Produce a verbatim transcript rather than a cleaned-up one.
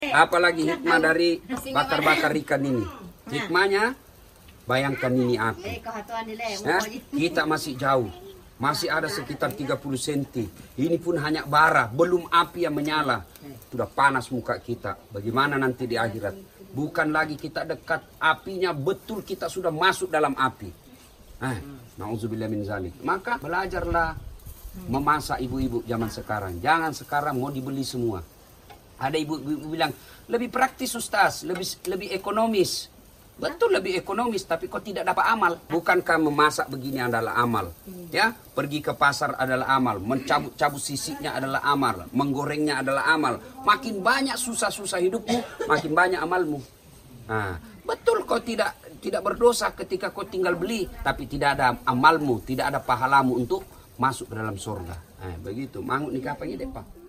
Apalagi hikmah dari bakar-bakar ikan ini. Hikmahnya, bayangkan ini api. Ya, kita masih jauh. Masih ada sekitar tiga puluh sentimeter. Ini pun hanya bara, belum api yang menyala. Sudah panas muka kita. Bagaimana nanti di akhirat? Bukan lagi kita dekat apinya, betul kita sudah masuk dalam api. Eh, na'udzubillah min zalik. Maka belajarlah memasak ibu-ibu zaman sekarang. Jangan sekarang mau dibeli semua. Ada ibu-ibu bilang, lebih praktis Ustaz, lebih lebih ekonomis. Betul lebih ekonomis, tapi kok tidak dapat amal. Bukankah memasak begini adalah amal? Ya, pergi ke pasar adalah amal. Mencabut-cabut sisiknya adalah amal. Menggorengnya adalah amal. Makin banyak susah-susah hidupmu, makin banyak amalmu. Nah, betul kau tidak tidak berdosa ketika kau tinggal beli, tapi tidak ada amalmu, tidak ada pahalamu untuk masuk ke dalam surga. Nah, begitu. Mangut nikah apa ini, Pak?